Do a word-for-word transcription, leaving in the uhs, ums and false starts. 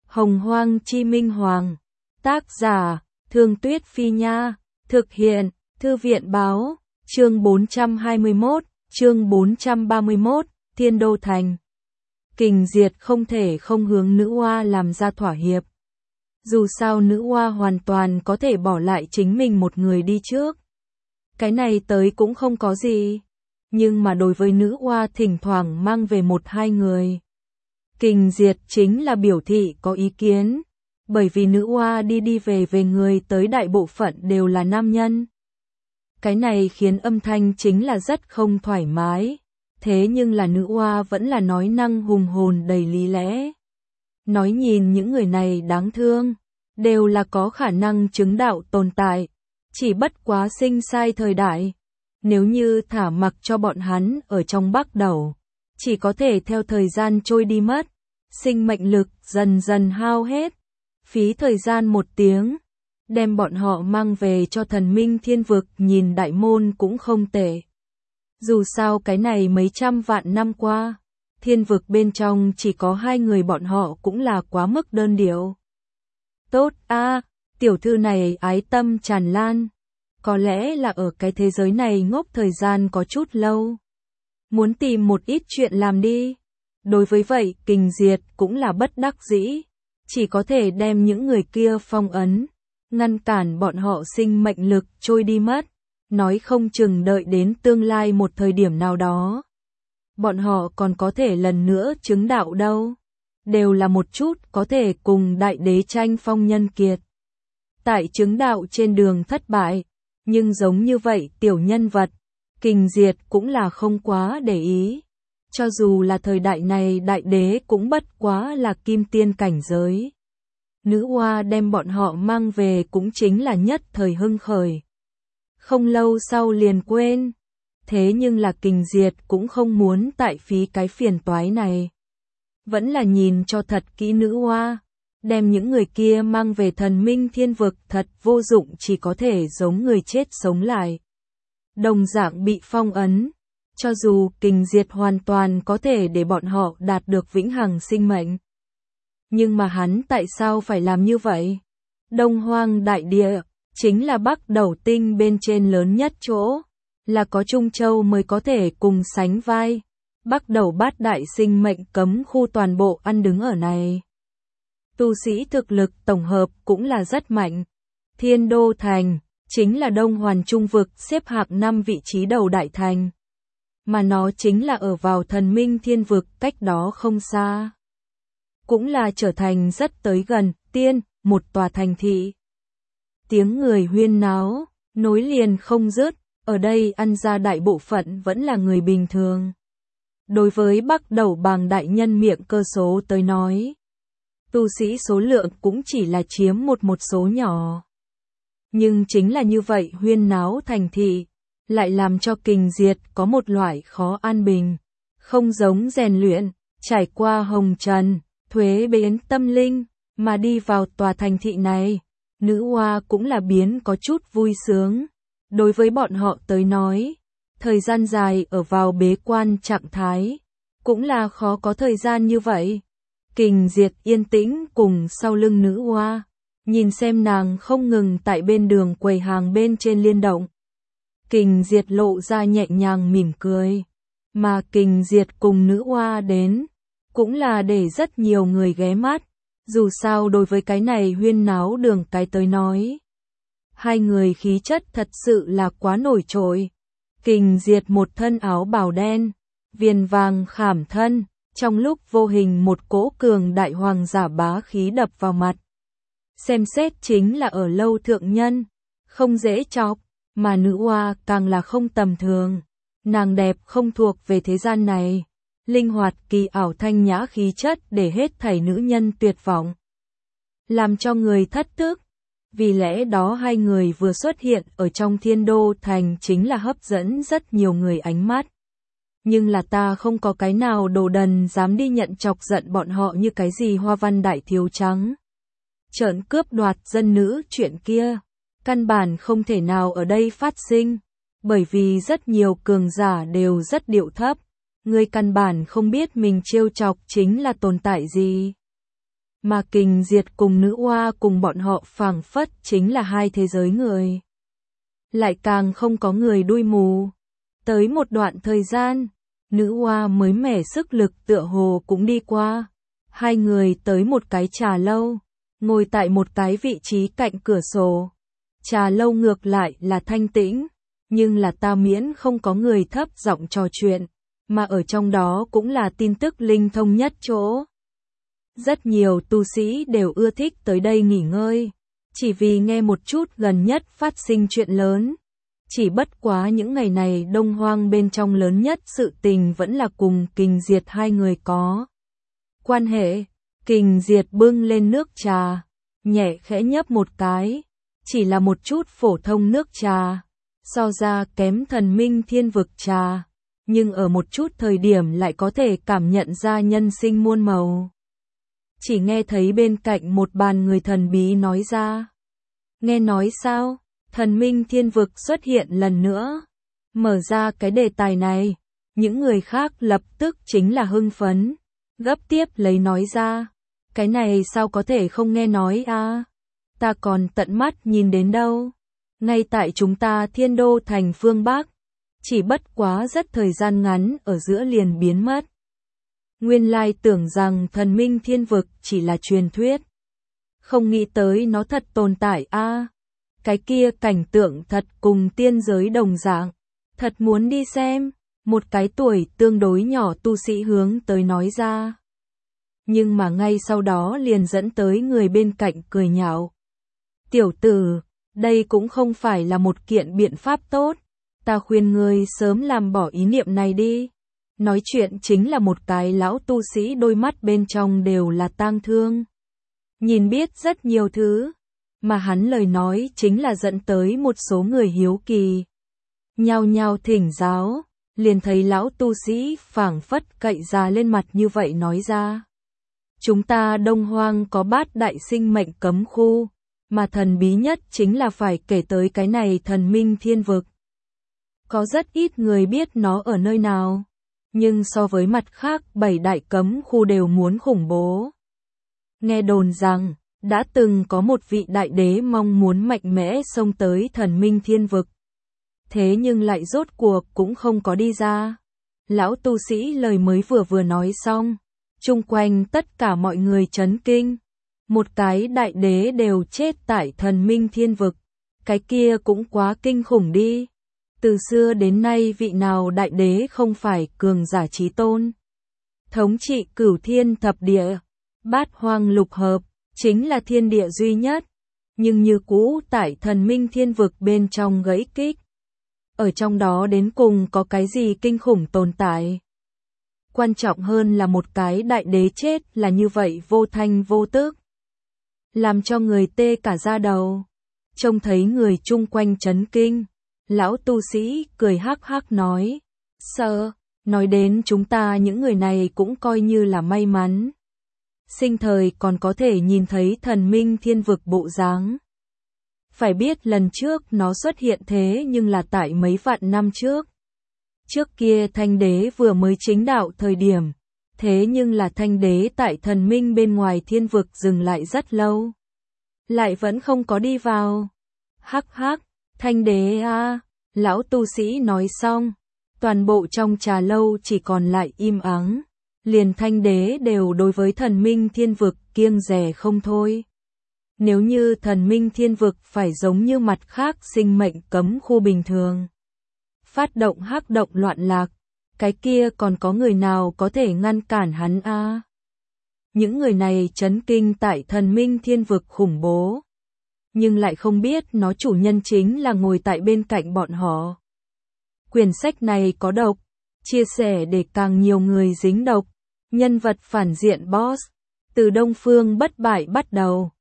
Hồng Hoang Chi Minh Hoàng. Tác giả, Thương Tuyết Phi Nha. Thực hiện, Thư viện Báo. Chương bốn trăm hai mươi mốt, chương bốn trăm ba mươi mốt, Thiên Đô Thành. Kình Diệt không thể không hướng nữ oa làm ra thỏa hiệp. Dù sao nữ oa hoàn toàn có thể bỏ lại chính mình một người đi trước. Cái này tới cũng không có gì. Nhưng mà đối với nữ oa thỉnh thoảng mang về một hai người, Kình Diệt chính là biểu thị có ý kiến. Bởi vì nữ oa đi đi về về người tới đại bộ phận đều là nam nhân. Cái này khiến âm thanh chính là rất không thoải mái. Thế nhưng là nữ oa vẫn là nói năng hùng hồn đầy lý lẽ. Nói nhìn những người này đáng thương, đều là có khả năng chứng đạo tồn tại. Chỉ bất quá sinh sai thời đại. Nếu như thả mặc cho bọn hắn ở trong Bắc Đẩu, chỉ có thể theo thời gian trôi đi mất. Sinh mệnh lực dần dần hao hết. Phí thời gian một tiếng, đem bọn họ mang về cho thần minh thiên vực nhìn đại môn cũng không tệ. Dù sao cái này mấy trăm vạn năm qua, thiên vực bên trong chỉ có hai người bọn họ cũng là quá mức đơn điệu. Tốt a, tiểu thư này ái tâm tràn lan. Có lẽ là ở cái thế giới này ngốc thời gian có chút lâu. Muốn tìm một ít chuyện làm đi. Đối với vậy, Kình Diệt cũng là bất đắc dĩ. Chỉ có thể đem những người kia phong ấn, ngăn cản bọn họ sinh mệnh lực trôi đi mất. Nói không chừng đợi đến tương lai một thời điểm nào đó, bọn họ còn có thể lần nữa chứng đạo đâu. Đều là một chút có thể cùng đại đế tranh phong nhân kiệt. Tại chứng đạo trên đường thất bại, nhưng giống như vậy tiểu nhân vật, Kình Diệt cũng là không quá để ý. Cho dù là thời đại này đại đế cũng bất quá là kim tiên cảnh giới. Nữ oa đem bọn họ mang về cũng chính là nhất thời hưng khởi. Không lâu sau liền quên. Thế nhưng là Kình Diệt cũng không muốn tại phí cái phiền toái này. Vẫn là nhìn cho thật kỹ nữ oa. Đem những người kia mang về thần minh thiên vực thật vô dụng, chỉ có thể giống người chết sống lại. Đồng dạng bị phong ấn. Cho dù Kình Diệt hoàn toàn có thể để bọn họ đạt được vĩnh hằng sinh mệnh. Nhưng mà hắn tại sao phải làm như vậy? Đông Hoang đại địa, chính là Bắc Đẩu tinh bên trên lớn nhất chỗ. Là có Trung Châu mới có thể cùng sánh vai. Bắc Đẩu bát đại sinh mệnh cấm khu toàn bộ ăn đứng ở này. Tu sĩ thực lực tổng hợp cũng là rất mạnh. Thiên Đô Thành, chính là Đông Hoàn Trung vực xếp hạng năm vị trí đầu đại thành. Mà nó chính là ở vào thần minh thiên vực cách đó không xa. Cũng là trở thành rất tới gần, tiên, một tòa thành thị. Tiếng người huyên náo, nối liền không dứt, ở đây ăn ra đại bộ phận vẫn là người bình thường. Đối với Bắc Đẩu bàng đại nhân miệng cơ số tới nói, tu sĩ số lượng cũng chỉ là chiếm một một số nhỏ. Nhưng chính là như vậy huyên náo thành thị, lại làm cho Kình Diệt có một loại khó an bình, không giống rèn luyện, trải qua hồng trần, thuế biến tâm linh, mà đi vào tòa thành thị này, nữ oa cũng là biến có chút vui sướng. Đối với bọn họ tới nói, thời gian dài ở vào bế quan trạng thái, cũng là khó có thời gian như vậy. Kình Diệt yên tĩnh cùng sau lưng nữ oa, nhìn xem nàng không ngừng tại bên đường quầy hàng bên trên liên động. Kình Diệt lộ ra nhẹ nhàng mỉm cười, mà Kình Diệt cùng nữ oa đến, cũng là để rất nhiều người ghé mắt, dù sao đối với cái này huyên náo đường cái tới nói. Hai người khí chất thật sự là quá nổi trội. Kình Diệt một thân áo bào đen, viền vàng khảm thân, trong lúc vô hình một cỗ cường đại hoàng giả bá khí đập vào mặt. Xem xét chính là ở lâu thượng nhân, không dễ chọc. Mà nữ oa càng là không tầm thường. Nàng đẹp không thuộc về thế gian này. Linh hoạt kỳ ảo thanh nhã khí chất để hết thảy nữ nhân tuyệt vọng. Làm cho người thất tức. Vì lẽ đó hai người vừa xuất hiện ở trong Thiên Đô Thành chính là hấp dẫn rất nhiều người ánh mắt. Nhưng là ta không có cái nào đồ đần dám đi nhận chọc giận bọn họ như cái gì hoa văn đại thiếu trắng. Trợn cướp đoạt dân nữ chuyện kia. Căn bản không thể nào ở đây phát sinh, bởi vì rất nhiều cường giả đều rất điệu thấp, người căn bản không biết mình trêu chọc chính là tồn tại gì. mà Kình Diệt cùng nữ oa cùng bọn họ phảng phất chính là hai thế giới người. Lại càng không có người đuôi mù. Tới một đoạn thời gian, nữ oa mới mẻ sức lực tựa hồ cũng đi qua. Hai người tới một cái trà lâu, ngồi tại một cái vị trí cạnh cửa sổ. Trà lâu ngược lại là thanh tĩnh, nhưng là ta miễn không có người thấp giọng trò chuyện, mà ở trong đó cũng là tin tức linh thông nhất chỗ. Rất nhiều tu sĩ đều ưa thích tới đây nghỉ ngơi, chỉ vì nghe một chút gần nhất phát sinh chuyện lớn. Chỉ bất quá những ngày này Đông Hoang bên trong lớn nhất sự tình vẫn là cùng Kình Diệt hai người có quan hệ. Kình Diệt bưng lên nước trà, nhẹ khẽ nhấp một cái, chỉ là một chút phổ thông nước trà, so ra kém Thần Minh Thiên Vực trà, nhưng ở một chút thời điểm lại có thể cảm nhận ra nhân sinh muôn màu. Chỉ nghe thấy bên cạnh một bàn người thần bí nói ra. Nghe nói sao? Thần Minh Thiên Vực xuất hiện lần nữa. Mở ra cái đề tài này, những người khác lập tức chính là hưng phấn, gấp tiếp lấy nói ra. Cái này sao có thể không nghe nói à? Ta còn tận mắt nhìn đến đâu. Ngay tại chúng ta Thiên Đô thành phương Bắc, chỉ bất quá rất thời gian ngắn ở giữa liền biến mất. Nguyên lai tưởng rằng Thần Minh Thiên Vực chỉ là truyền thuyết. Không nghĩ tới nó thật tồn tại a. À, cái kia cảnh tượng thật cùng tiên giới đồng dạng. Thật muốn đi xem. Một cái tuổi tương đối nhỏ tu sĩ hướng tới nói ra. Nhưng mà ngay sau đó liền dẫn tới người bên cạnh cười nhạo. Tiểu tử, đây cũng không phải là một kiện biện pháp tốt. Ta khuyên ngươi sớm làm bỏ ý niệm này đi. Nói chuyện chính là một cái lão tu sĩ đôi mắt bên trong đều là tang thương. Nhìn biết rất nhiều thứ, mà hắn lời nói chính là dẫn tới một số người hiếu kỳ. Nhao nhao thỉnh giáo, liền thấy lão tu sĩ phảng phất cậy ra lên mặt như vậy nói ra. Chúng ta Đông Hoang có bát đại sinh mệnh cấm khu, mà thần bí nhất chính là phải kể tới cái này Thần Minh Thiên Vực. Có rất ít người biết nó ở nơi nào. Nhưng so với mặt khác bảy đại cấm khu đều muốn khủng bố. Nghe đồn rằng, đã từng có một vị đại đế mong muốn mạnh mẽ xông tới Thần Minh Thiên Vực. Thế nhưng lại rốt cuộc cũng không có đi ra. Lão tu sĩ lời mới vừa vừa nói xong, chung quanh tất cả mọi người chấn kinh. Một cái đại đế đều chết tại Thần Minh Thiên Vực. Cái kia cũng quá kinh khủng đi. Từ xưa đến nay vị nào đại đế không phải cường giả chí tôn. Thống trị cửu thiên thập địa, bát hoang lục hợp, chính là thiên địa duy nhất. Nhưng như cũ tại Thần Minh Thiên Vực bên trong gãy kích. Ở trong đó đến cùng có cái gì kinh khủng tồn tại. Quan trọng hơn là một cái đại đế chết là như vậy vô thanh vô tức. Làm cho người tê cả da đầu. Trông thấy người chung quanh chấn kinh. Lão tu sĩ cười hắc hắc nói, sợ, nói đến chúng ta những người này cũng coi như là may mắn. Sinh thời còn có thể nhìn thấy Thần Minh Thiên Vực bộ dáng. Phải biết lần trước nó xuất hiện thế nhưng là tại mấy vạn năm trước. Trước kia Thanh Đế vừa mới chính đạo thời điểm, thế nhưng là Thanh Đế tại Thần Minh bên ngoài Thiên Vực dừng lại rất lâu. Lại vẫn không có đi vào. Hắc hắc. Thanh Đế a, à, lão tu sĩ nói xong, toàn bộ trong trà lâu chỉ còn lại im ắng, liền Thanh Đế đều đối với Thần Minh Thiên Vực kiêng dè không thôi. Nếu như Thần Minh Thiên Vực phải giống như mặt khác sinh mệnh cấm khu bình thường, phát động hắc động loạn lạc, cái kia còn có người nào có thể ngăn cản hắn a? À? Những người này chấn kinh tại Thần Minh Thiên Vực khủng bố. Nhưng lại không biết nó chủ nhân chính là ngồi tại bên cạnh bọn họ. Quyển sách này có độc, chia sẻ để càng nhiều người dính độc. Nhân vật phản diện boss, từ Đông Phương bất bại bắt đầu.